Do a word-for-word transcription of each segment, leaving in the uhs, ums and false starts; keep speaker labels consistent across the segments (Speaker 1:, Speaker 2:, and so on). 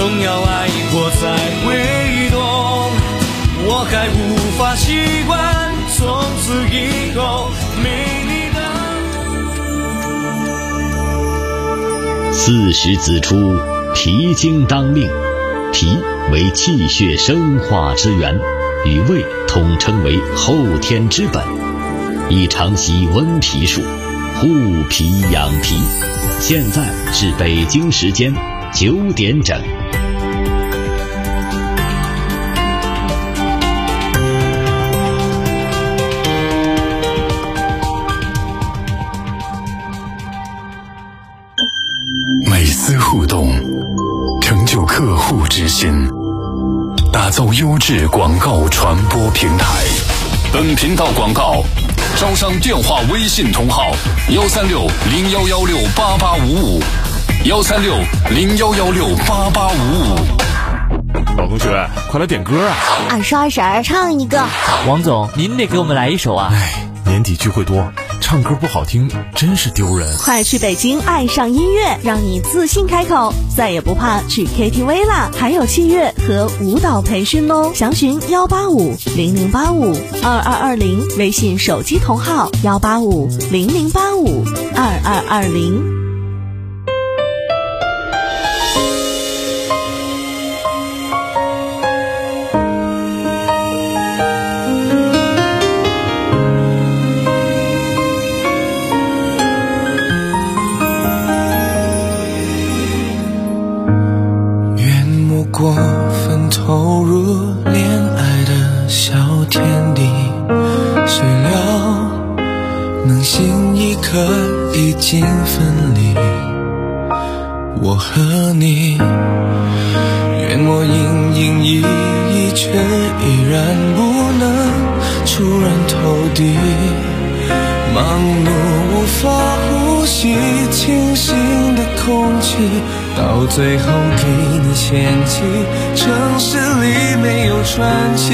Speaker 1: 总要爱过才会懂，我还无法习惯从此以后没你的。
Speaker 2: 四时子出，脾经当令。脾为气血生化之源，与胃统称为后天之本，宜常习温脾术，护脾养脾。现在是北京时间九点整。
Speaker 3: 每丝互动成就客户之心，打造优质广告传播平台。本频道广告招商电话微信同号幺三六零幺幺六八八五五幺三六零幺幺六八八五五。
Speaker 4: 老同学，快来点歌啊！
Speaker 5: 二十二婶儿唱一个。
Speaker 6: 王总，您得给我们来一首啊！
Speaker 4: 哎，年底聚会多，唱歌不好听真是丢人。
Speaker 5: 快去北京爱上音乐，让你自信开口，再也不怕去 K T V 啦！还有器乐和舞蹈培训哦，详询幺八五零零八五二二二零，微信手机同号幺八五零零八五二二二零。
Speaker 1: 过分投入恋爱的小天地，谁料能心一刻已经分离。我和你愿我营营役役，却依然不能出人头地。忙碌无法呼吸清新的空气，到最后给你嫌弃，城市里没有传奇。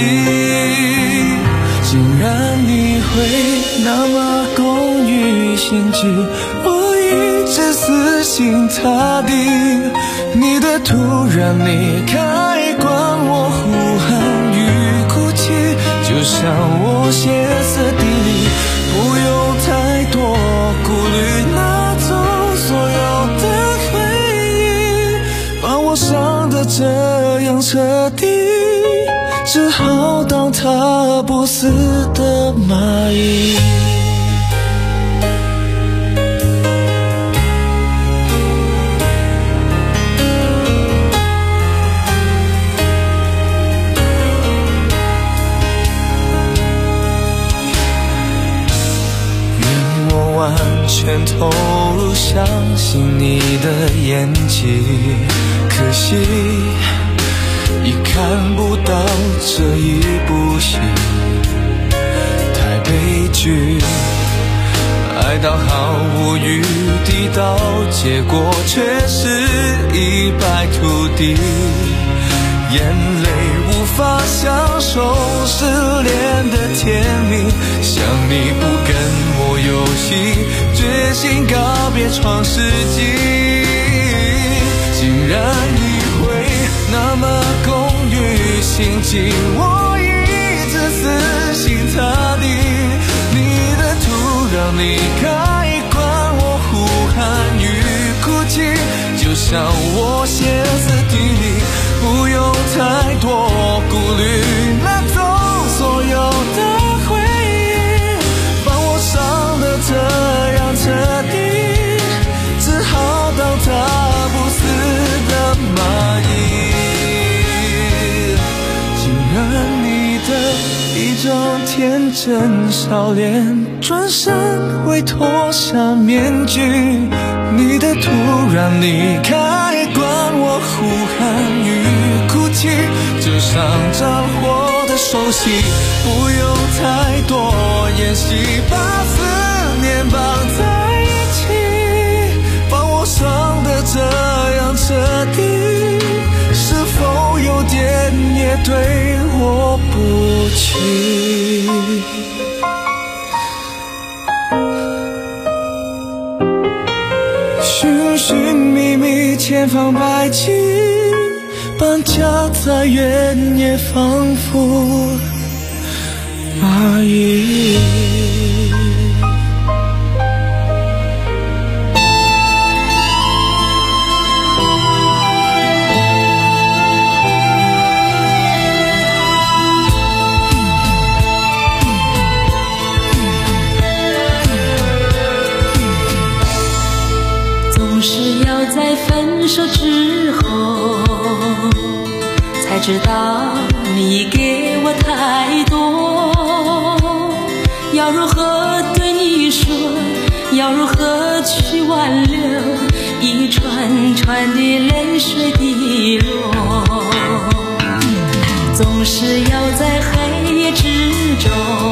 Speaker 1: 竟然你会那么工于心计，我一直死心塌地。你的突然离开管我呼喊与哭泣，就像我歇斯底里，不用太多顾虑，拿走所有的回忆，把我伤得这样彻底，只好当它不死的蚂蚁。完全投入，相信你的演技，可惜已看不到这一部戏，太悲剧，爱到毫无余地，到结果却是一败涂地，眼泪无法享受失恋的甜蜜，想你不跟我游戏，决心告别创世纪。竟然你会那么工于心计，我一直死心塌地。你的突然离开管我呼喊与哭泣，就像我歇斯底里，不用太多顾虑，拿走所有的回忆，把我伤得这样彻底，只好当它不死的蚂蚁。竟然你的一张天真笑脸，转身会脱下面具，你的突然离开管我呼喊与哭泣，就像战火的手心，不用太多演戏，把思念绑在一起，把我伤得这样彻底，是否有点也对我不起？寻寻觅觅，千方百计， 般夹在原野，仿佛而已。
Speaker 7: 总是要在分手之后才知道你给我太多，要如何对你说，要如何去挽留一串串的泪水滴落。总是要在黑夜之中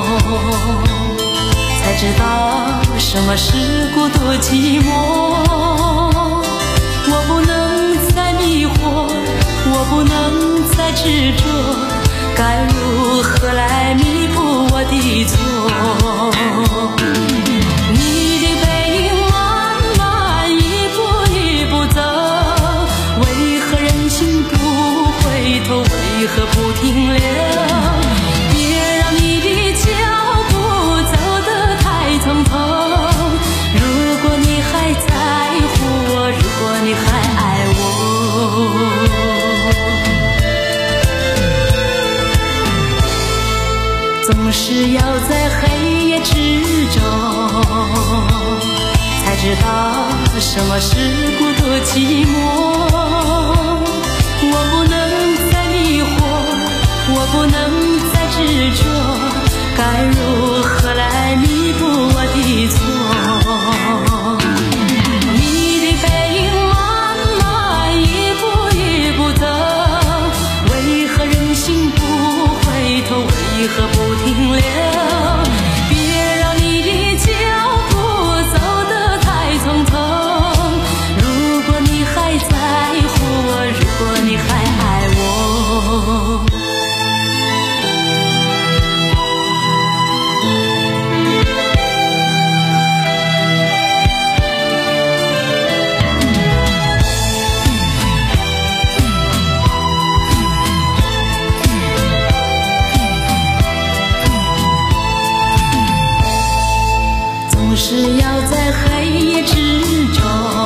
Speaker 7: 才知道什么是孤独寂寞。我不能再迷惑，我不能再执着，该如何来弥补我的错？你的背影慢慢一步一步走，为何人心不回头，为何不停留？别让你的脚步走得太匆匆，如果你还在乎我，如果你还爱我，总是要在黑夜之中才知道什么是孤独寂寞。我不能再迷惑，我不能再执着，该如何来弥补我的错？你的背影慢慢一步一步走，为何人心不回头，为何不停留？别让你的脚步走得太匆匆，如果你还在乎我，如果你还爱我。总是要在黑夜之中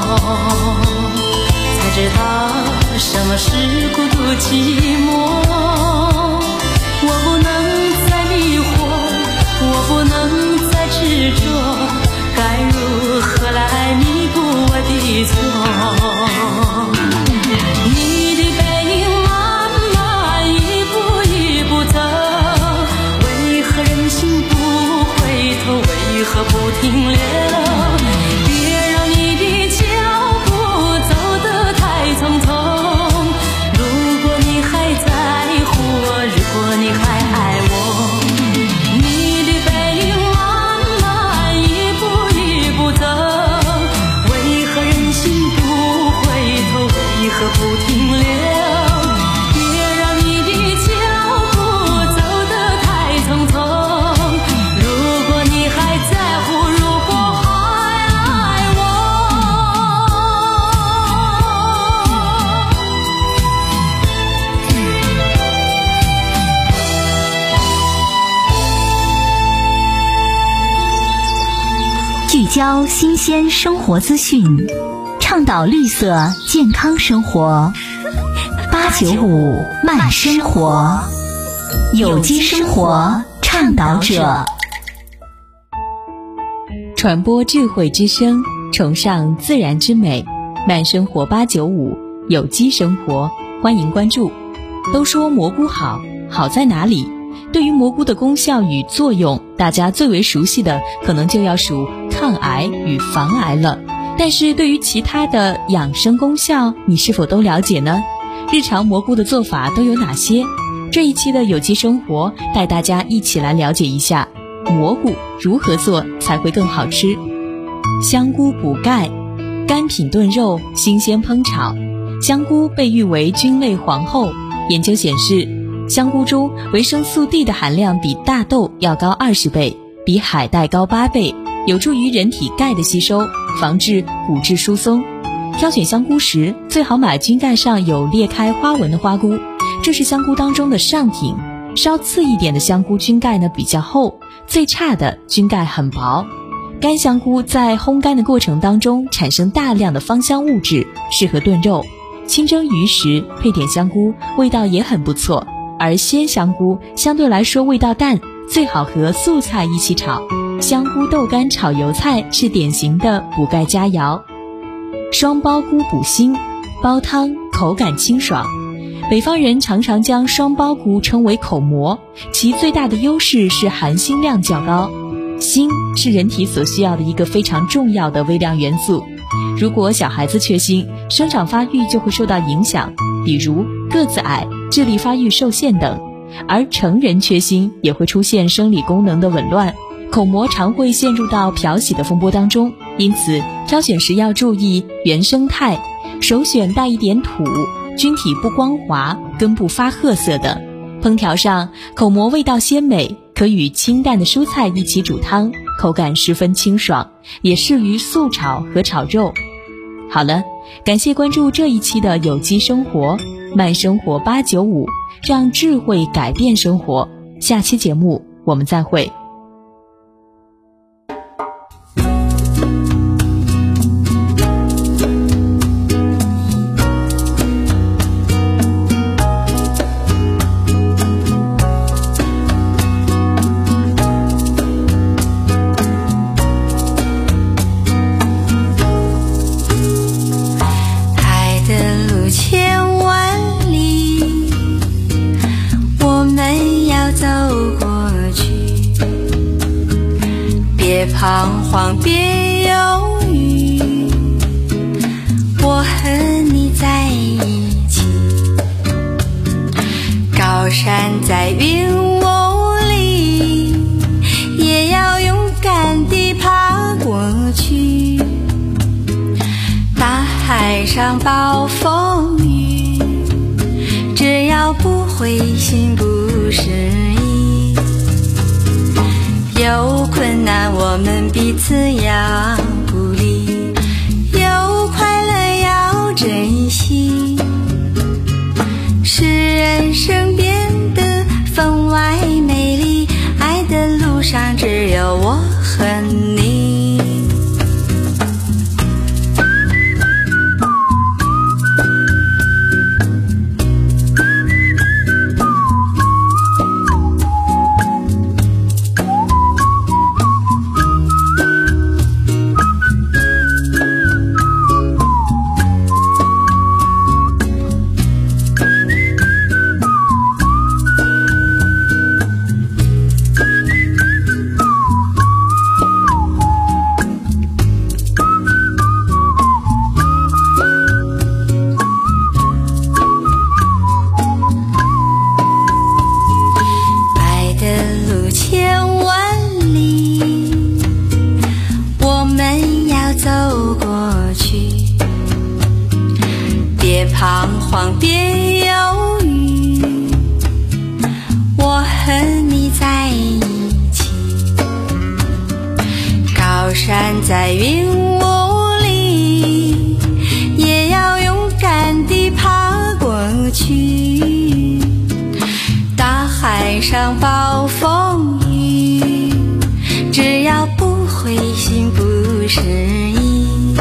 Speaker 7: 才知道什么是孤独寂寞。我不能再迷惑，我不能再执着，该如何来弥补我的错？你的背影慢慢一步一步走，为何人心不回头，为何不停留？别让你的脚步走得太匆匆，如果你还在乎我，如果你还爱我。你的背影慢慢一步一步走，为何人心不回头，为何不停留？别让你的脚步走得太匆匆，如果你还在乎，如果还爱我。
Speaker 5: 聚焦新鲜生活资讯，倡导绿色健康生活。八九五慢生活，有机生活倡导者。
Speaker 8: 传播智慧之声，崇尚自然之美，慢生活八九五，有机生活，欢迎关注。都说蘑菇好，好在哪里？对于蘑菇的功效与作用，大家最为熟悉的可能就要数抗癌与防癌了。但是对于其他的养生功效，你是否都了解呢？日常蘑菇的做法都有哪些？这一期的有机生活带大家一起来了解一下蘑菇如何做才会更好吃。香菇补钙，干品炖肉，新鲜烹炒。香菇被誉为菌类皇后，研究显示，香菇中维生素 D 的含量比大豆要高二十倍，比海带高八倍，有助于人体钙的吸收，防治骨质疏松。 挑选香菇时，最好买菌盖上有裂开花纹的花菇，这是香菇当中的上品。稍次一点的香菇菌盖呢比较厚，最差的菌盖很薄。干香菇在烘干的过程当中产生大量的芳香物质，适合炖肉。清蒸鱼时配点香菇，味道也很不错。而鲜香菇相对来说味道淡，最好和素菜一起炒。香菇豆干炒油菜是典型的补钙佳肴。双苞菇补锌，煲汤口感清爽。北方人常常将双苞菇称为口蘑，其最大的优势是含锌量较高。锌是人体所需要的一个非常重要的微量元素，如果小孩子缺锌，生长发育就会受到影响，比如个子矮、智力发育受限等。而成人缺锌也会出现生理功能的紊乱，口蘑常会陷入到漂洗的风波当中，因此挑选时要注意原生态，首选带一点土、菌体不光滑、根部发褐色的。烹调上，口蘑味道鲜美，可与清淡的蔬菜一起煮汤，口感十分清爽，也适于素炒和炒肉。好了，感谢关注这一期的有机生活，慢生活八九五，让智慧改变生活。下期节目我们再会。
Speaker 9: 彷徨别犹豫，我和你在一起，高山在云雾里，也要勇敢地爬过去。大海上暴风雨，只要不灰心不失意，有困难我们彼此要鼓励，有快乐要珍惜，使人生变得分外美丽。爱的路上只有我和你。彷徨别犹豫，我和你在一起，高山在云雾里，也要勇敢地爬过去。大海上暴风雨，只要不灰心不失意，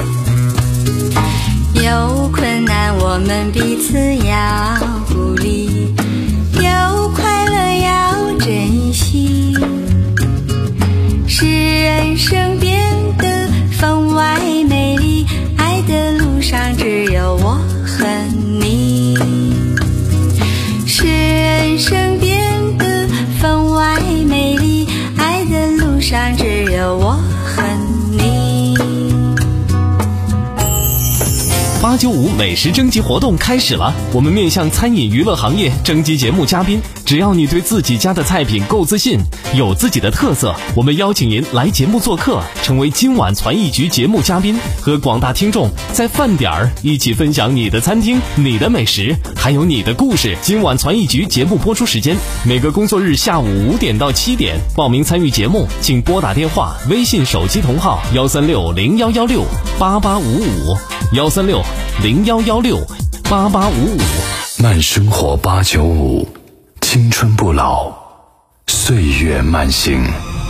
Speaker 9: 有困难我们彼此要鼓励，有快乐要珍惜，使人生变得分外美丽。爱的路上只有我和你，使人生变得分外美丽。爱的路上只有我和你。
Speaker 4: 八九
Speaker 10: 九五美食征集活动开始了，我们面向餐饮娱乐行业征集节目嘉宾，只要你对自己家的菜品够自信，有自己的特色，我们邀请您来节目做客，成为今晚传艺局节目嘉宾，和广大听众在饭点儿一起分享你的餐厅、你的美食，还有你的故事。今晚传艺局节目播出时间每个工作日下午五点到七点，报名参与节目请拨打电话、微信手机同号幺三六零幺幺六八八五五幺三六零幺幺六八八五五。
Speaker 3: 慢生活八九五，青春不老，岁月慢行。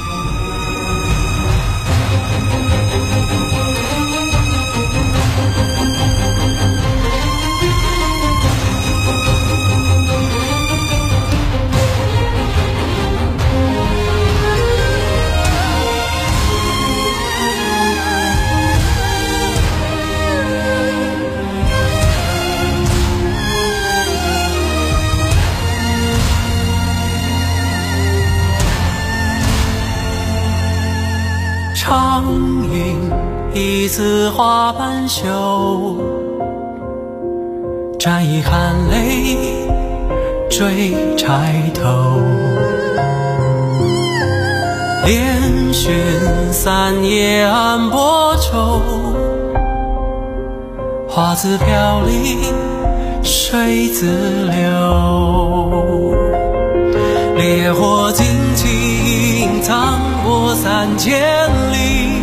Speaker 1: 长云一字花半袖，沾一含泪坠钗头。连寻三夜暗泊舟，花自飘零水自流。烈火旌旗隐藏过三千里，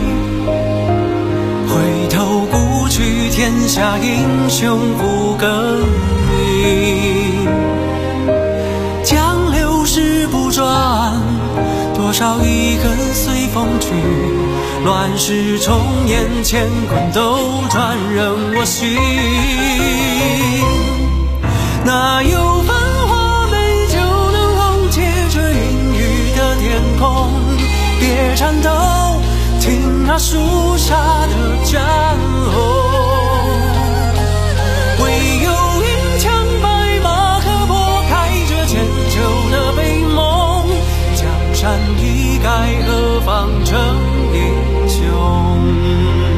Speaker 1: 回头顾去天下英雄不更名。江流石不转，多少遗恨随风去，乱世重演，乾坤斗转任我行。哪有繁华美酒能红借着阴雨的天空？别颤抖，听那肃杀的战吼。唯有银枪白马可破开这千秋的悲梦，江山易改，何妨成英雄。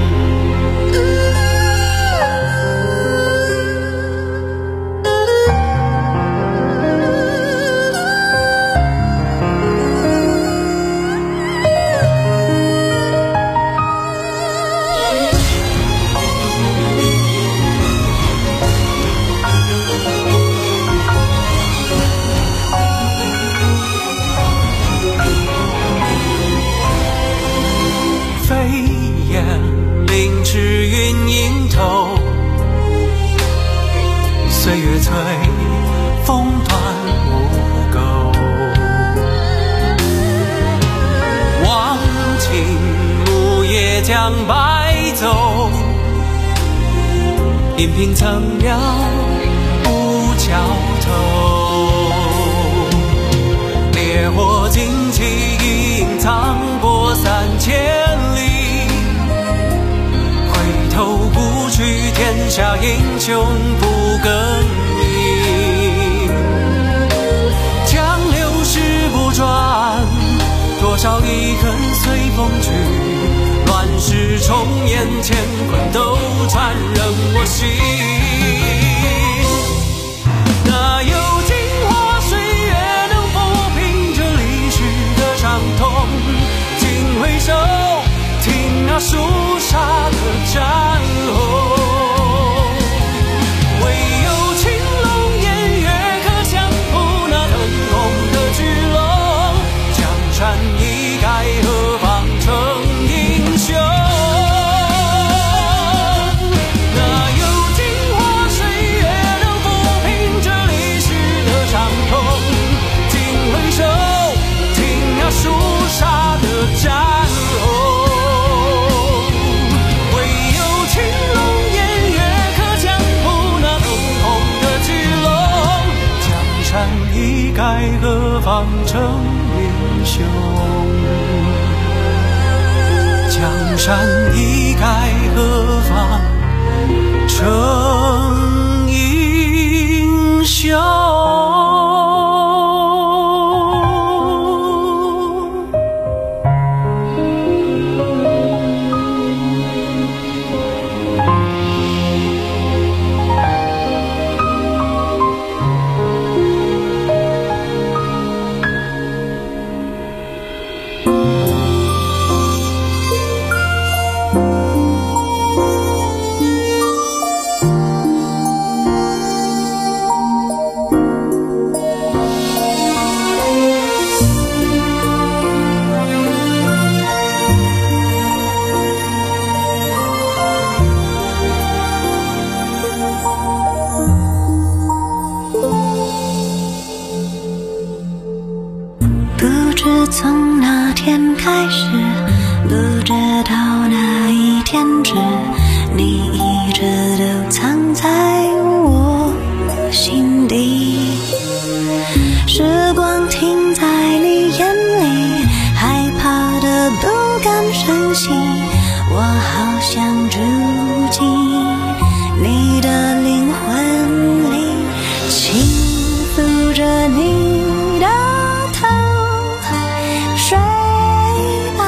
Speaker 1: 岁月催，风断无钩。忘情木叶将白走，银瓶曾了不桥头。烈火旌旗隐藏过三千里，回头顾去天下英雄不更名。江流石不转，多少遗恨随风去，乱世重演，乾坤斗转任我行。哪有镜花水月能抚平这历史的伤痛？请回首，听那肃杀的战吼。山易改，何妨成英雄？哪有镜花水月能抚平这历史的伤痛？请回首，听那肃杀的战吼。唯有青龙偃月可将谱那灯红的巨龙。江山易改，何妨成英雄？江山易改，何妨成英雄？
Speaker 9: 不知从哪天开始，不知道哪一天止，你一直都藏在我心底。时光停在你眼里，害怕的不敢深吸，我好想住进你的灵魂里，轻抚着你的头，睡吧，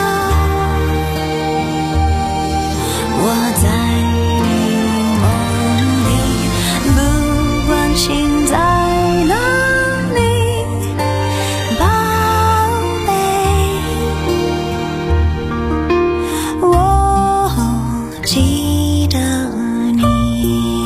Speaker 9: 我在你梦里，不管心在哪里，宝贝，我记得你。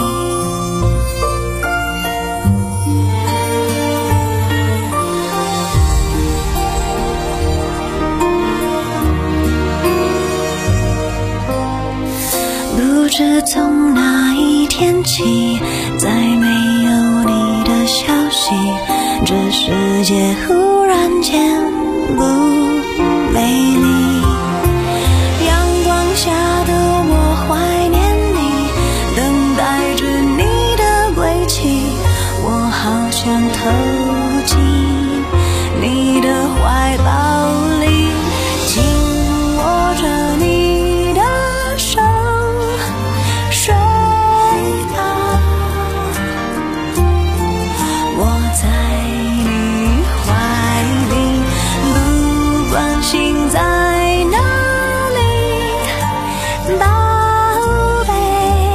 Speaker 9: 不知从哪一天起，再没有你的消息，这世界忽然间不美丽。阳光下的我怀念你，等待着你的归期，我好想投进你的怀抱里，紧握着你的手，睡吧，我在你怀里，不管心在哪里，宝贝，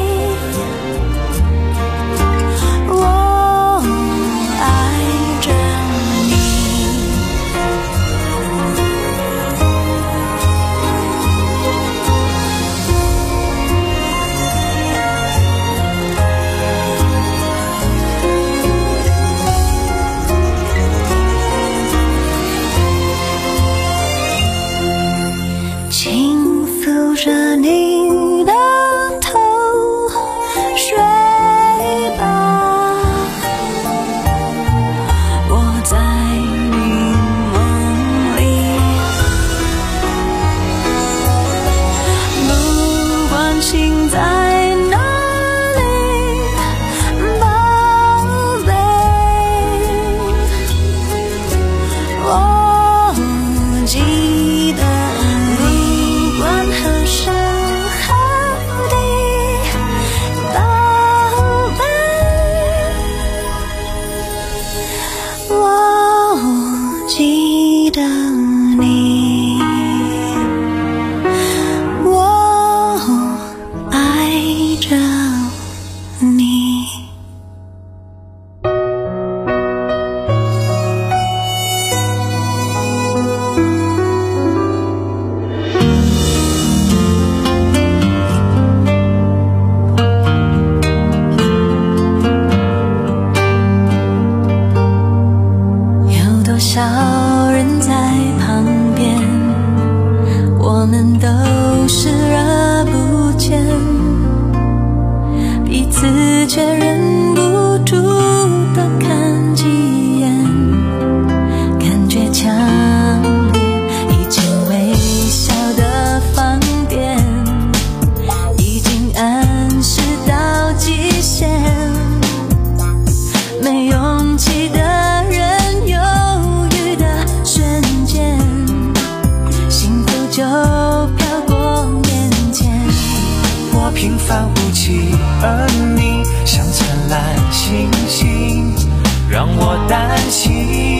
Speaker 9: 我爱着你。轻抚着你的头，睡吧，我在你梦里，不管心在哪里，宝贝，我记得你，不管何时何地，宝贝，我记得你，我爱着你。有多少人在旁边，我们都视而不见，彼此却忍不住地看几眼，感觉强烈，已经微小的放电，已经暗示到极限，没勇气的人，犹豫的瞬间，幸福就飘过眼前。
Speaker 1: 我平凡无奇，而你像灿烂星星，让我担心。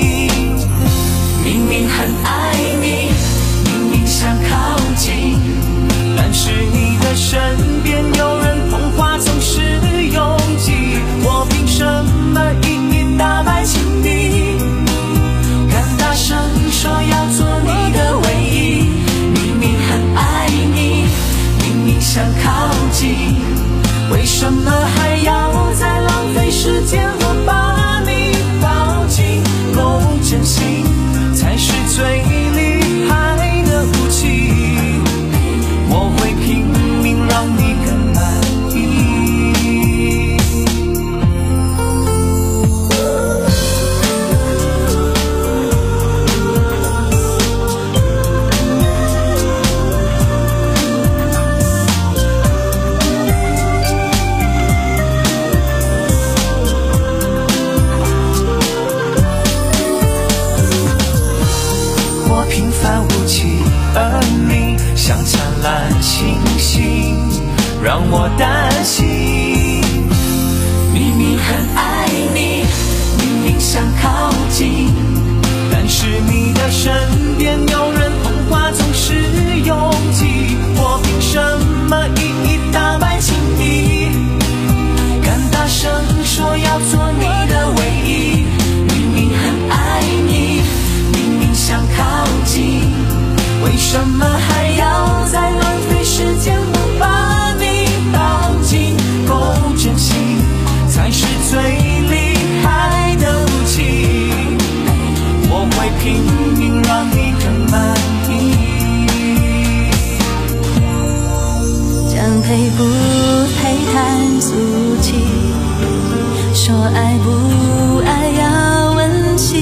Speaker 1: 明明很爱你，明明想靠近，但是你的身边有人童话总是拥挤，我凭什么一一打败情敌？敢大声说要做你的唯一，明明很爱你，明明想靠近，为什么还凡无奇，而你像灿烂星星，让我担心。明明很爱你，明明想靠近，但是你的身边有人捧花总是拥挤，我凭什么一一打败情敌？敢大声说要做你的唯一，明明很爱你，明明想靠近，为什么还要在浪费时间不把你抱紧？够真心才是最厉害的武器，我会拼命让你更满意。
Speaker 9: 将配不配谈俗气，说爱不爱要温习，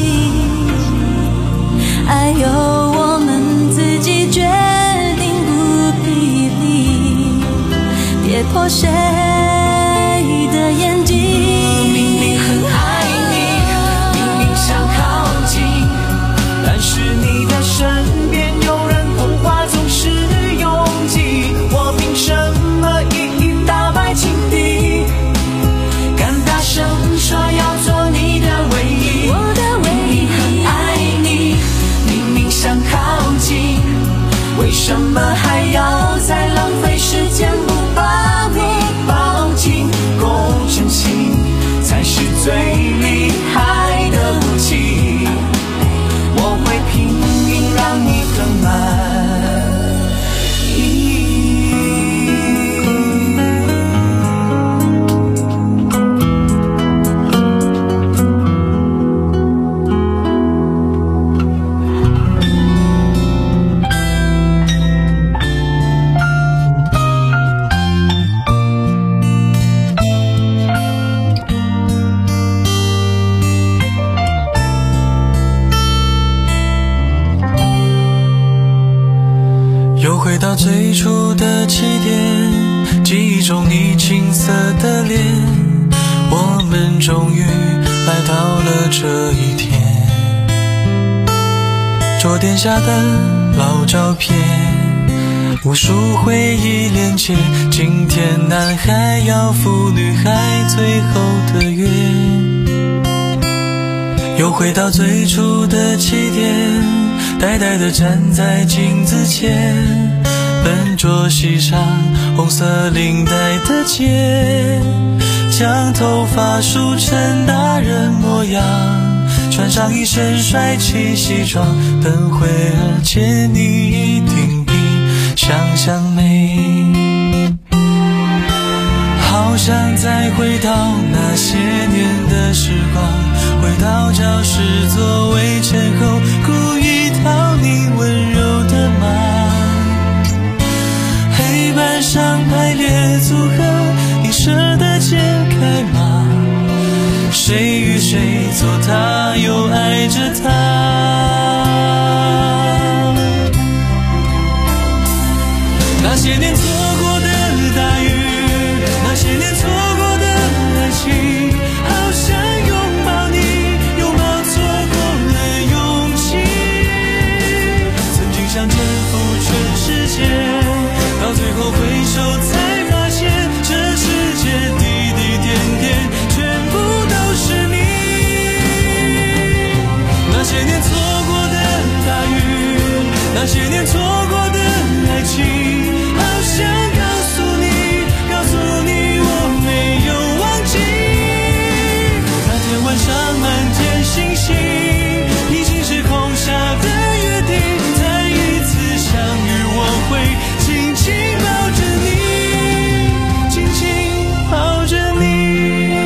Speaker 9: 爱由我们自己决定不批评，别破谁的眼睛。
Speaker 1: 明明很爱你，明明想靠近，但是你的身边有人捧花总是拥挤，我凭什么一一打败情敌？敢大声说要做你的唯一，
Speaker 9: 我的唯一。
Speaker 1: 明明很爱你，明明想靠近，为什么还要再浪费时间不把你抱紧？够真心才是最厉害的武器，我会拼命让你更满意。又回到最初的起点，记忆中你青涩的脸，我们终于来到了这一天。桌垫下的老照片，无数回忆连接，今天男孩要赴女孩最后的约。又回到最初的起点，呆呆地站在镜子前，笨拙系上红色领带的结，将头发梳成大人模样，穿上一身帅气西装，等会儿见你一定比想象美。好想再回到那些年的时光，回到教室座位前后，故意讨你温柔的骂，黑板上排列组合，你舍得解开吗？谁与谁做他又爱着他，那些年错过的大雨，那些年错过的爱情，好想拥抱你，拥抱错过了勇气。曾经想征服全世界，到最后回首才发现，这世界滴滴点点全部都是你。那些年错过的大雨，那些年错过的爱情，好想告诉你，告诉你我没有忘记。那天晚上满天星星，已经是空下的约定，再一次相遇我会紧紧抱着你，紧紧抱着你。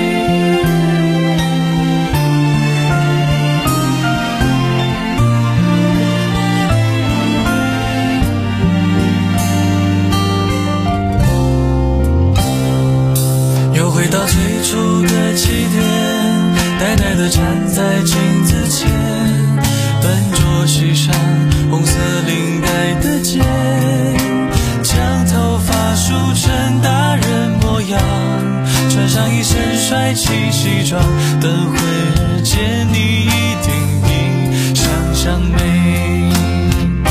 Speaker 1: 又回到最初的起点，呆呆地站在镜子前，笨拙系上红色领带的结，将头发梳成大人模样，穿上一身帅气西装，等会儿见你一定比想象美。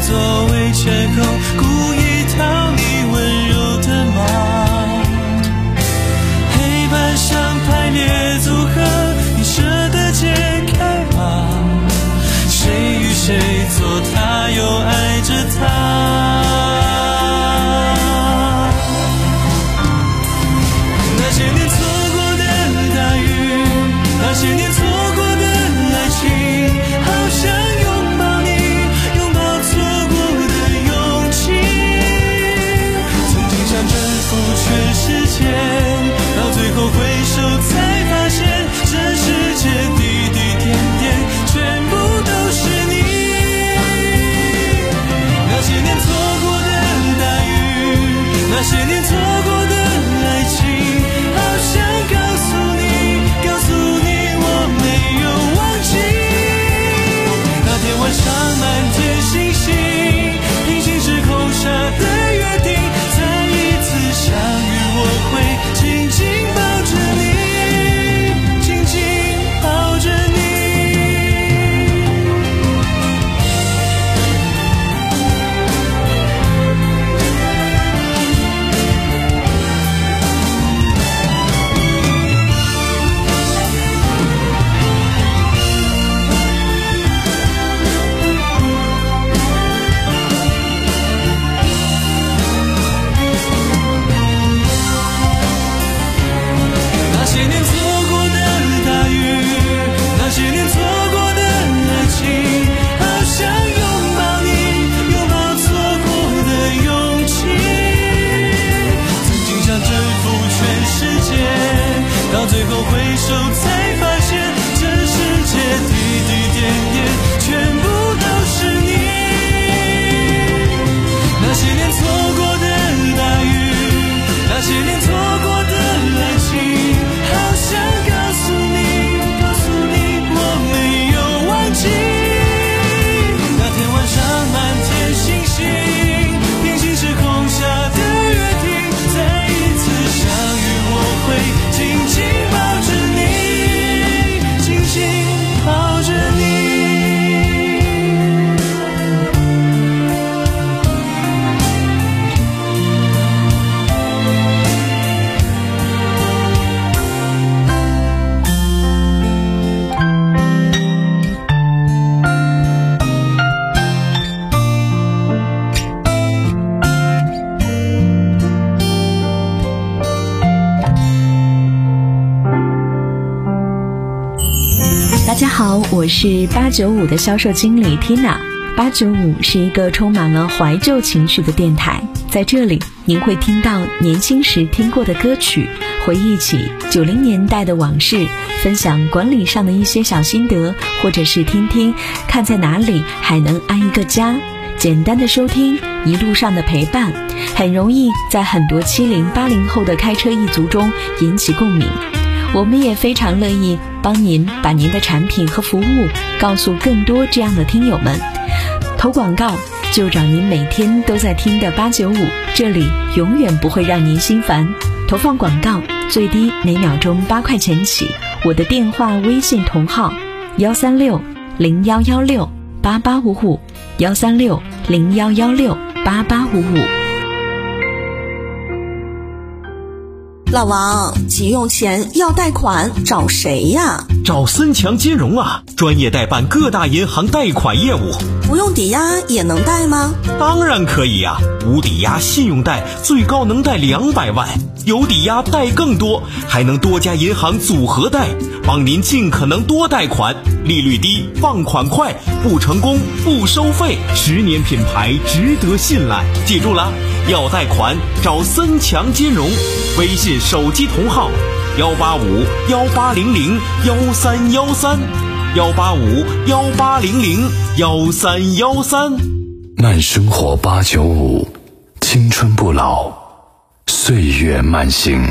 Speaker 1: 作为借口，故意讨你温柔的骂。黑板上排列组合，你舍得解开吗？谁与谁做他，又爱着他。那些年错过的大雨，那些年错过的爱情，好想拥抱你，拥抱错过的勇气。曾经想征服全世界，到最后回首才发现，这世界滴滴点点全部都是你。那些年错过的大雨，那些年错过的爱情，好想告诉你，告诉你我没有忘记。那天晚上满天星星，平行时空下的约定，再一次相遇我会紧紧抱着你，紧紧抱着你。那些年错过的大雨，那些年错过的爱情，好想拥抱你，拥抱错过的勇气。曾经想征服全世界，到最后回首才发现，这世界滴滴点点全部都是你。那些年错过的大雨，那些年错过的爱情，好想告诉你，告诉你我没有忘记。那天晚上满天星星，平行时空下的约定，再一次相遇我会紧紧抱着你，紧紧抱着你。
Speaker 8: 大家好，我是八九五的销售经理 Tina。八九五是一个充满了怀旧情绪的电台，在这里您会听到年轻时听过的歌曲，回忆起九零年代的往事，分享管理上的一些小心得，或者是听听看在哪里还能安一个家。简单的收听，一路上的陪伴，很容易在很多七零八零后的开车一族中引起共鸣。我们也非常乐意帮您把您的产品和服务告诉更多这样的听友们。投广告就找您每天都在听的八九五，这里永远不会让您心烦。投放广告最低每秒钟八块钱起，我的电话微信同号幺三六零幺幺六八八五五，幺三六零幺幺六八八五五。
Speaker 5: 老王，急用钱要贷款，找谁呀？
Speaker 11: 找森强金融啊，专业代办各大银行贷款业务。
Speaker 5: 不用抵押也能贷吗？
Speaker 11: 当然可以啊，无抵押信用贷最高能贷两百万，有抵押贷更多，还能多家银行组合贷，帮您尽可能多贷款，利率低，放款快，不成功不收费，十年品牌值得信赖。记住了，要贷款找森强金融，微信手机同号幺八五幺八零零幺三幺三，幺八五幺八零零幺三幺三。
Speaker 3: 慢生活八九五，青春不老，岁月慢行。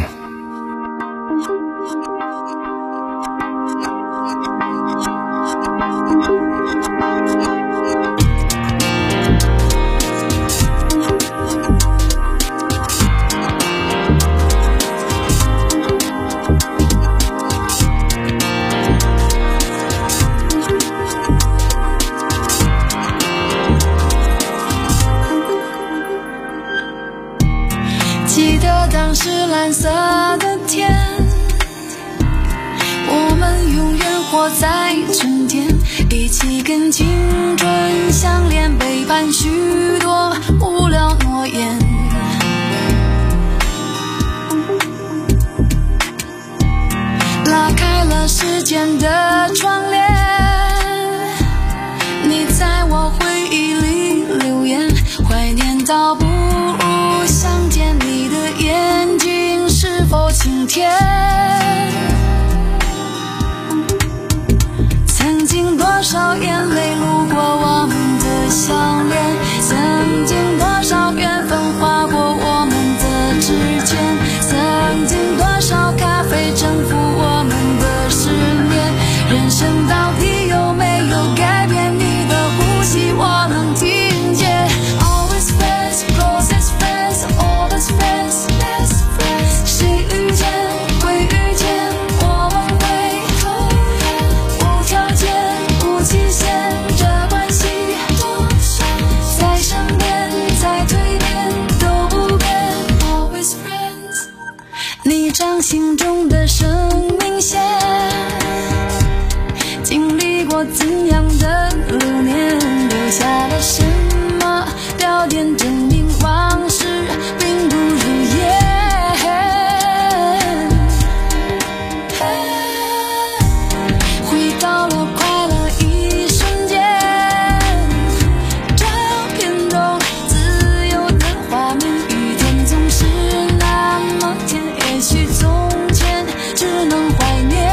Speaker 12: 当时蓝色的天，我们永远活在春天，一起跟青春相连，背叛许多无聊诺言。拉开了时间的窗帘，你在我回忆里留言，怀念到不如相见，你的眼睛是否晴天？曾经多少眼泪路过我们的相恋，曾经多少缘分划过我们的指尖，曾经多少咖啡征服我们的失眠。人生到底有没有改变？你的呼吸我能听见。 Always friends, closest friends, oldest friends, best friends。 谁遇见会遇见，我们会无条件无期限，这关系在身边在蜕变都不变。 Always friends， 你掌心中的生命线，经历过怎样的流年，留下了什么标点，证明往事并不如烟。回到了快乐一瞬间，照片中自由的画面，雨天总是那么甜，也许从前只能怀念。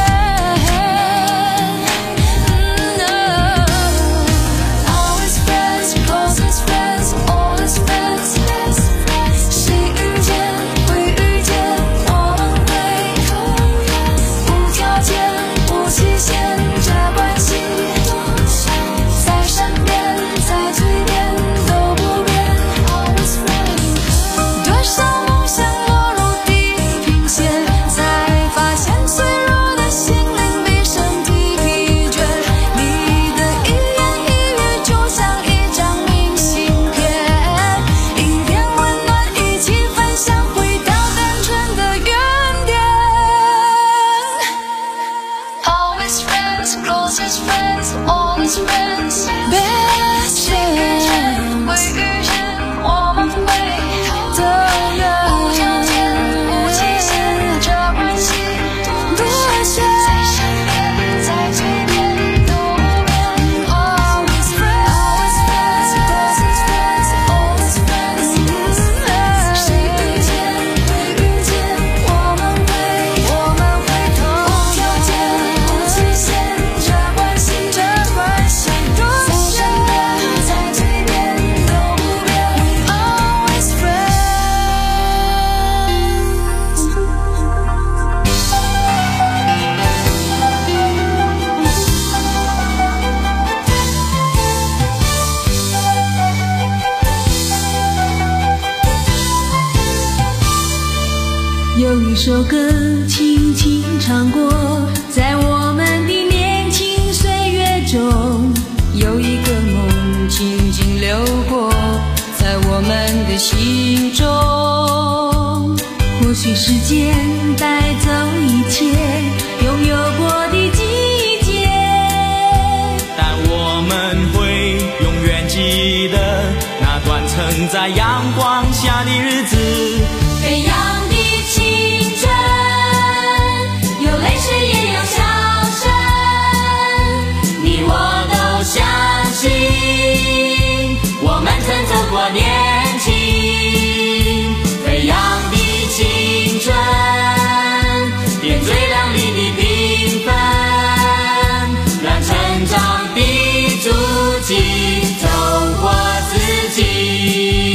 Speaker 7: 有一首歌轻轻唱过，在我们的年轻岁月中，有一个梦轻轻流过，在我们的心中。或许时间带走一切拥有过的季节，
Speaker 11: 但我们会永远记得那段曾在阳光下的日子。
Speaker 7: 飞扬的青春，有泪水也有笑声，你我都相信我们曾走过年轻。飞扬的青春，点缀亮丽的缤纷，让成长的足迹走过自己。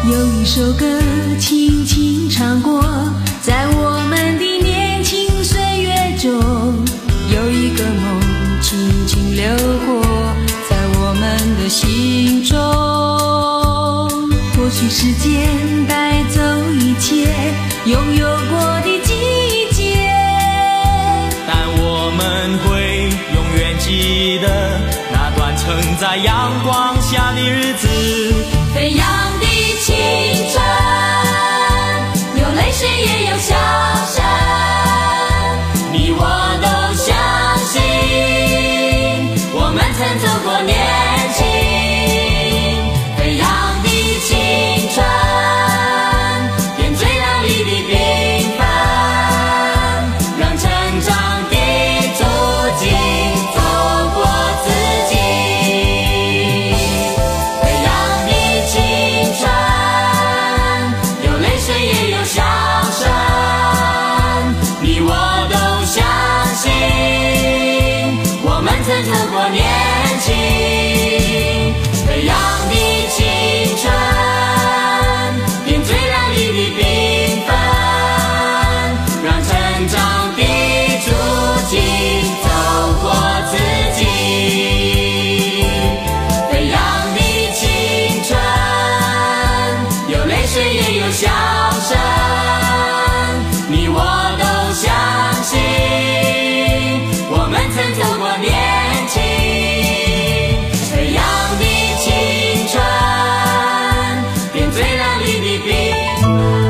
Speaker 7: 有一首歌轻轻唱过，在我们的年轻岁月中，有一个梦轻轻流过，在我们的心中。或许时间带走一切拥有过的季节，
Speaker 13: 但我们会永远记得那段撑在阳光下的日子。
Speaker 7: 飞扬的青春，有泪水也有笑声，你我都相信我们曾走过年轻。飞扬的青春，点缀亮丽的缤纷，让成长的途径走过自己。飞扬的青春，有泪水也有笑声，你我都相信我们曾走过年轻。飞扬的青春，点缀亮丽的缤纷，让成长的途径走过自己。飞扬的青春，有泪水也有笑声，你我都相信我们曾走过年轻。飞扬的青春，点缀亮丽的缤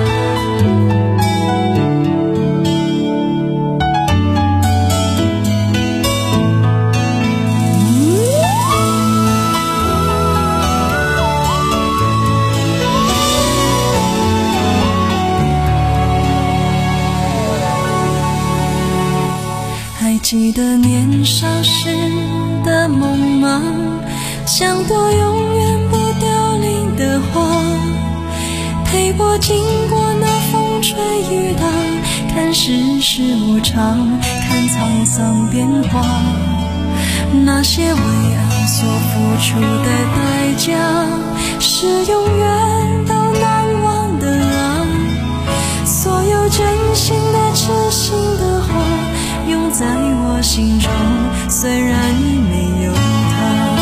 Speaker 12: 还记得年少时的梦吗？像朵永远不凋零的花，陪我经过那风吹雨打，看世事无常，看沧桑变化。那些为爱所付出的代价，是永远都难忘的啊！所有真心的痴心的话，永在我心中，虽然已没有他。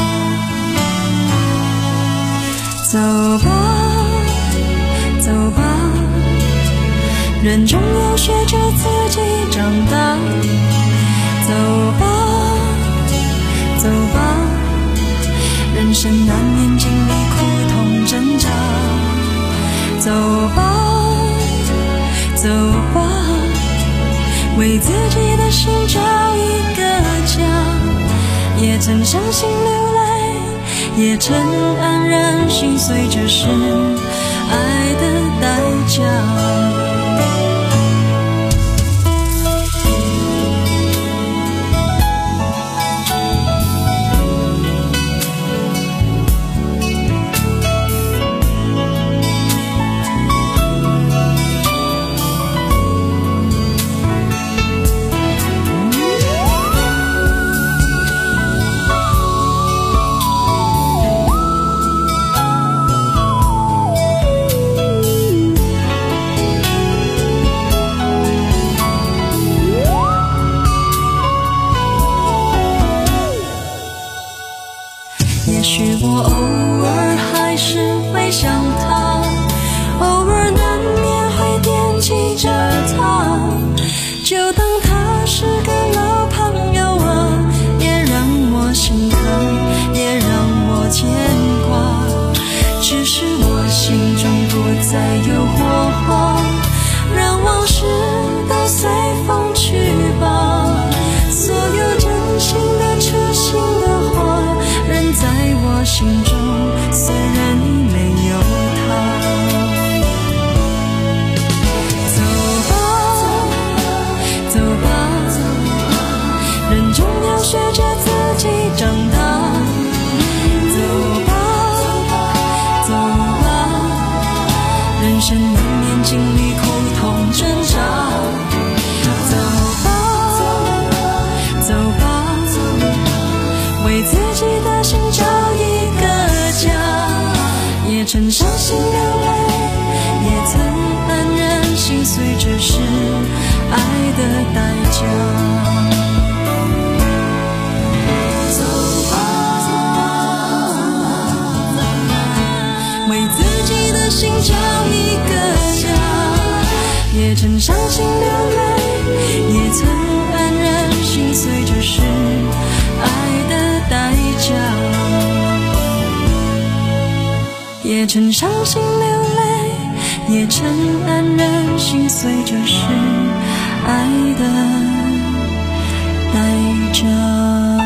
Speaker 12: 走吧，走吧，人终要学着自己长大。走吧，走吧，人生难免经历苦痛挣扎。走吧，走吧，为自己的心找一个家，也曾伤心流泪，也曾黯然心碎，这是爱的代价。也许我偶尔还是会想他，偶尔难免会惦记着他，就当他是个老朋友啊，也让我心疼，也让我牵挂。只是我心中不再有火花，让往事都随风去吧。所有真心的痴心的话，仍在我心中，虽然已没有他。走吧，走吧，人终要学着自己长大。走吧，走吧，人生难免经历苦痛挣扎。走吧，走吧，为自己的心找一个家，也曾伤心流泪， 曾伤心流泪，也曾黯然心碎，这是爱的代价。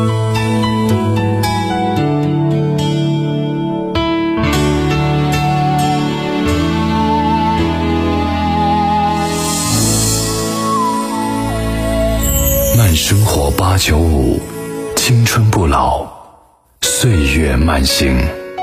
Speaker 3: 慢生活八九五，青春不老，岁月慢行。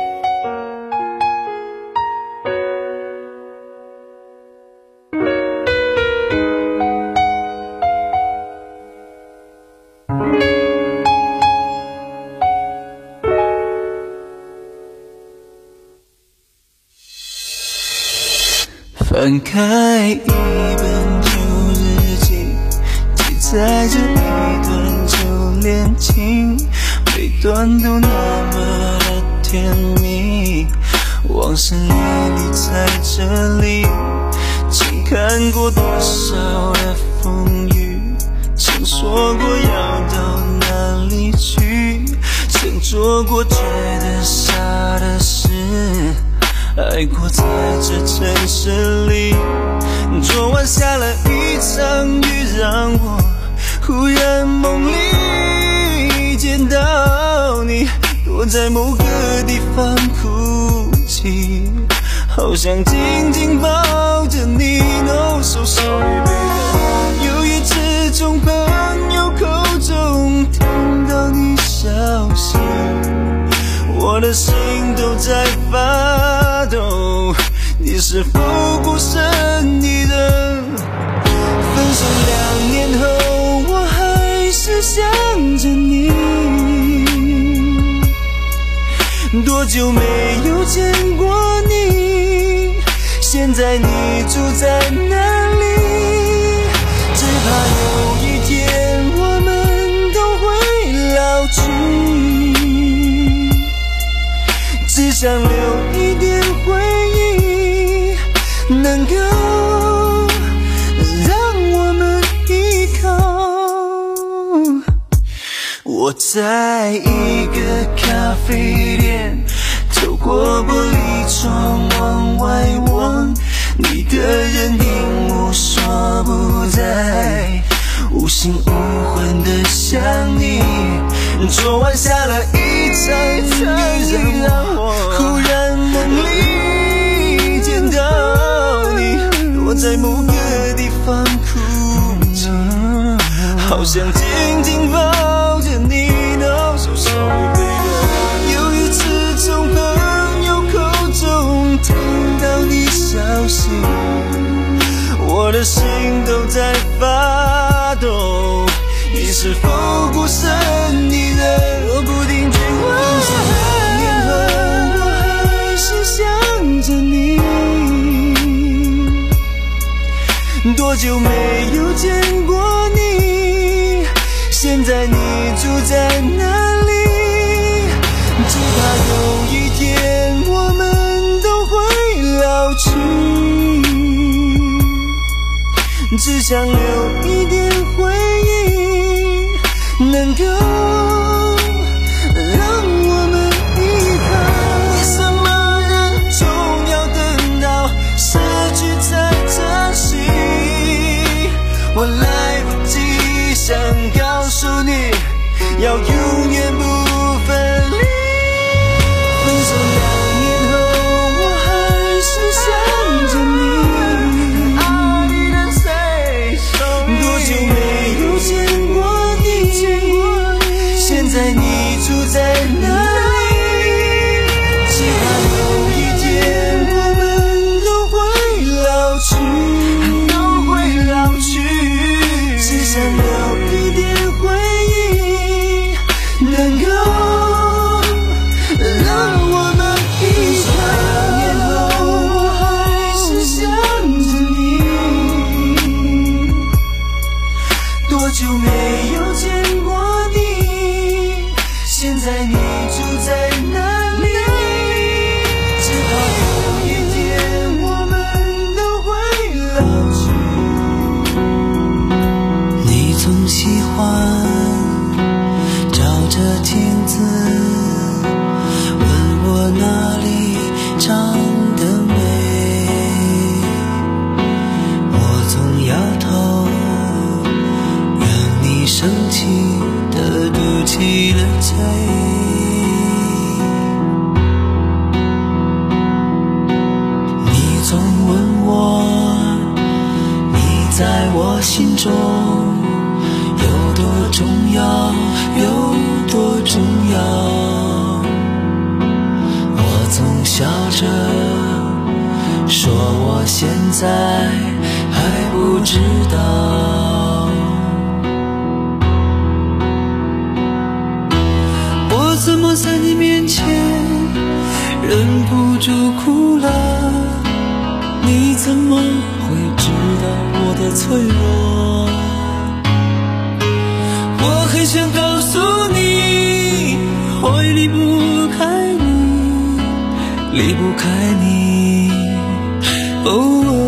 Speaker 1: 翻开一本旧日记，记载着一段旧恋情，每段都那么的甜蜜，往事历历在这里，曾看过多少的风雨，曾说过要到哪里去，曾做过觉得傻的事，爱过在这城市里。昨晚下了一场雨，让我忽然梦里见到你，躲在某个地方哭泣，好想紧紧抱着你。 No so sorry baby， 有一次从朋友口中听到你消息，我的心都在发抖，你是否孤身一人？分手两年后，我还是想着你。多久没有见过你？现在你住在哪里？只怕有一天我们都会老去，只想留一点回忆，能够让我们依靠。我在一个咖啡店，透过玻璃窗往外望，你的人影无所不在，无心无魂的想你。昨晚下了一场雨，让我忽然梦里见到你，躲在某个地方哭泣，好想紧紧抱着你。No so sorry baby， 有一次从朋友口中听到你消息，我的心都在发抖，你是否孤身一人？我不定追问，两年后我还是想着你。多久没有见过你？现在你住在哪里？只怕有一天我们都会老去，只想留一点回忆，能够让我们依靠。为什么人总要等到失去才珍惜？我来不及想告诉你，要永远不分离。分手两年后，我还是想着你。I didn't say sorry， 多久没有见过你？ 你总问我，你在我心中有多重要，有多重要。我总笑着说我现在还不知道，我怎么在你面前忍不住哭了？你怎么会知道我的脆弱？我很想告诉你，会离不开你，离不开你。哦哦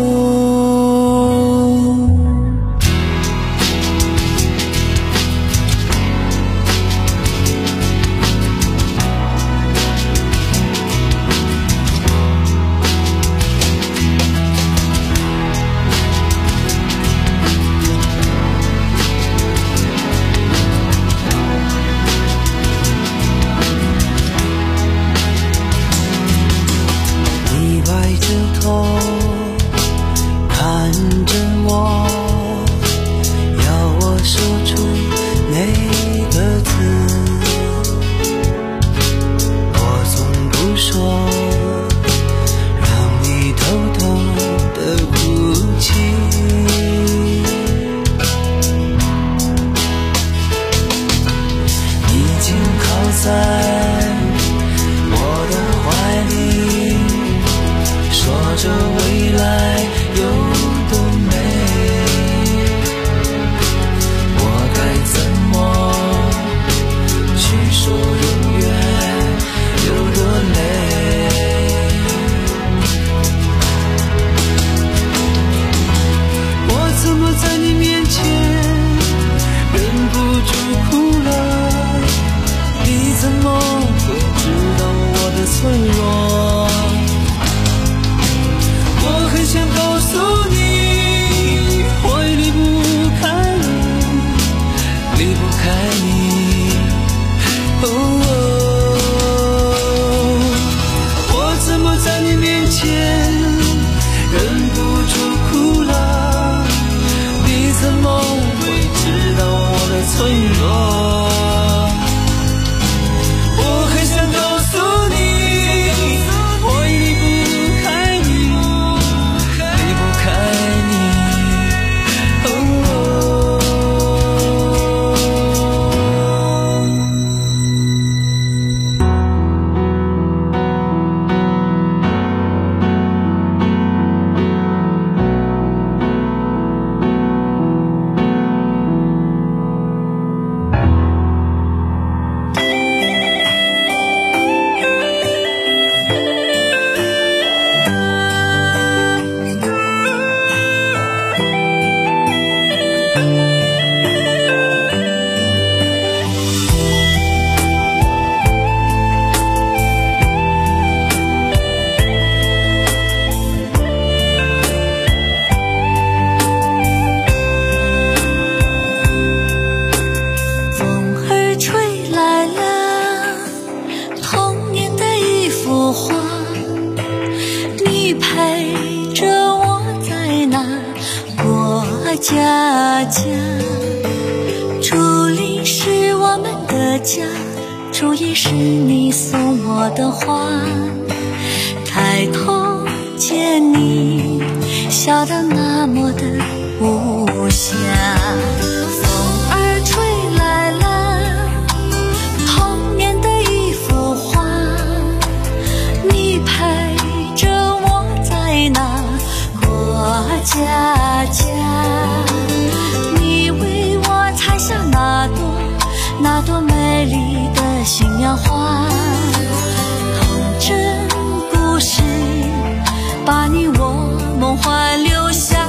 Speaker 9: 家家，竹林是我们的家，竹叶是你送我的花。抬头见你，笑得那么的无暇。风儿吹来了童年的一幅画，你陪着我在那过家家。你为我采下那朵那朵美丽的新娘花，童真故事把你我梦幻留下。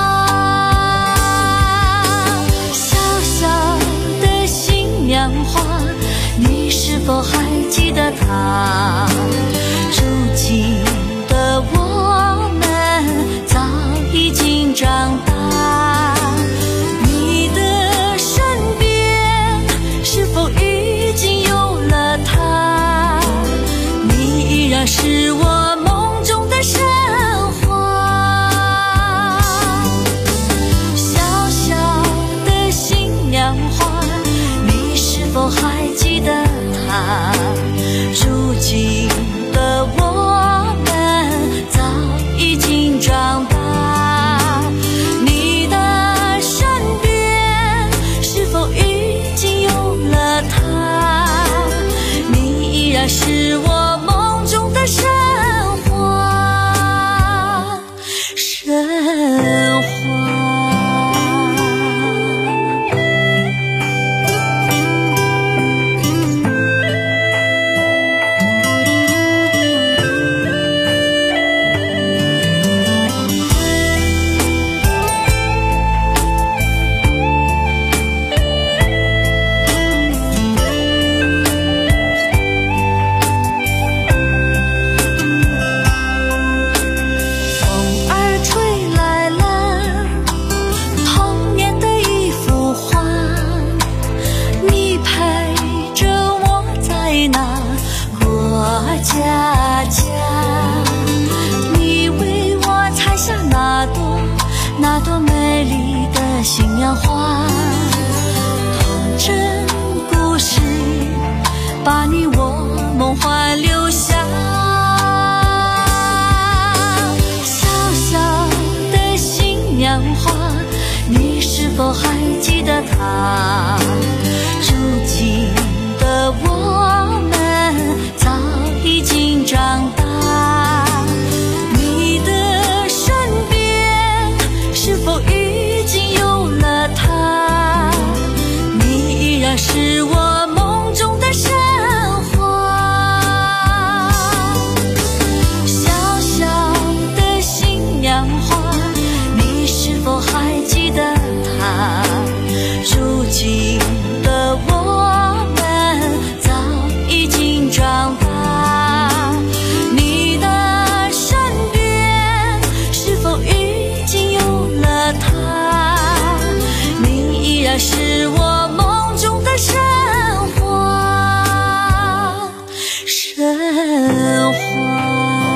Speaker 9: 小小的新娘花，你是否还记得她？如今的我们早已经长大，你的身边是否已经有是我梦中的神话。小小的新娘花，你是否还记得它？如今的我们早已经长大，你的身边是否已经有了他？你依然是我梦中的神话，神话。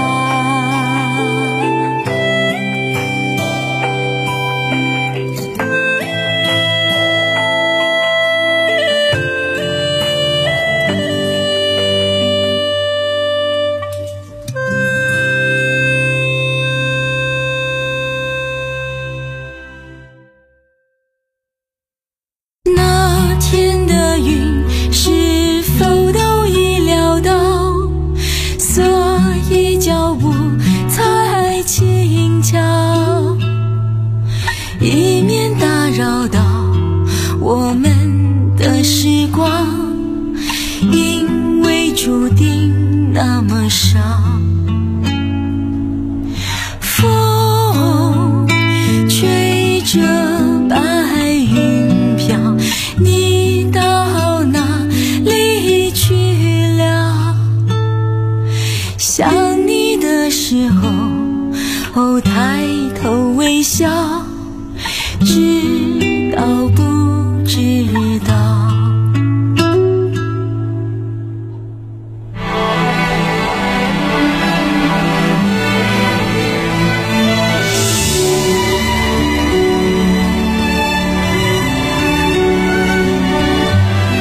Speaker 9: 那天的云是否都已料到，所以脚步才轻巧，以免打扰到我们的时光，因为注定那么少。